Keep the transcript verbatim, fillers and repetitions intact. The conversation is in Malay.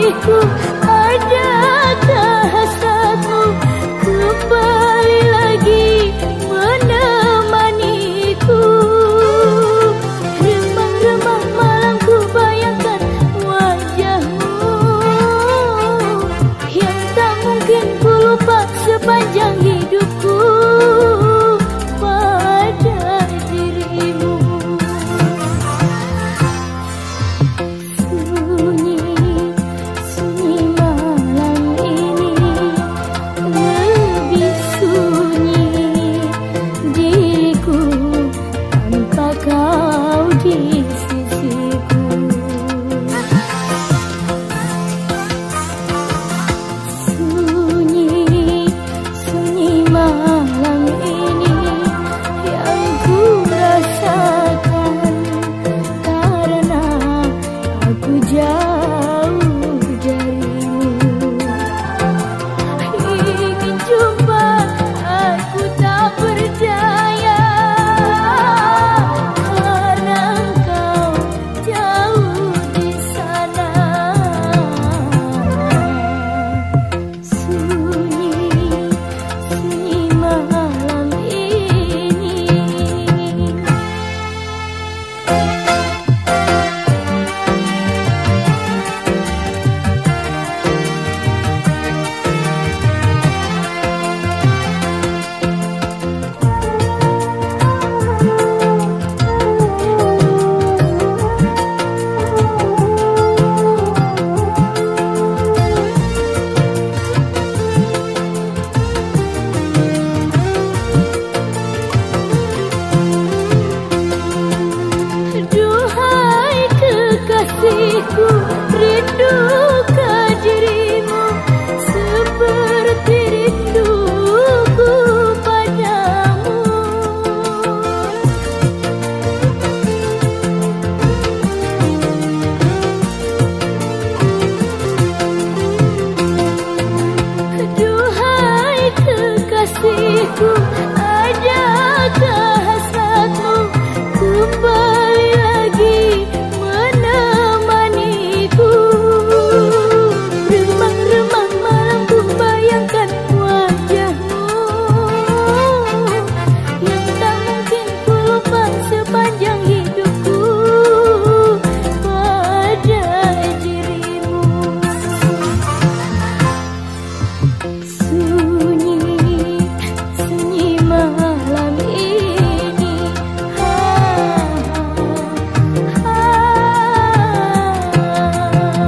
kekasihku, adakah hasratmu kembali lagi menemaniku? Remang-remang malam ku bayangkan wajahmu yang tak mungkin ku lupa sepanjang hidupku pada dirimu. Sunyi, sunyi malam ini, lebih sunyi diriku tanpa kau di sisiku. Sunyi, sunyi malam ini yang ku rasakan karena aku jauh darimu. Ingin jumpa, aku tak berdaya karena engkau jauh di sana. Sunyi, sunyi malam ini. Duhai kekasihku,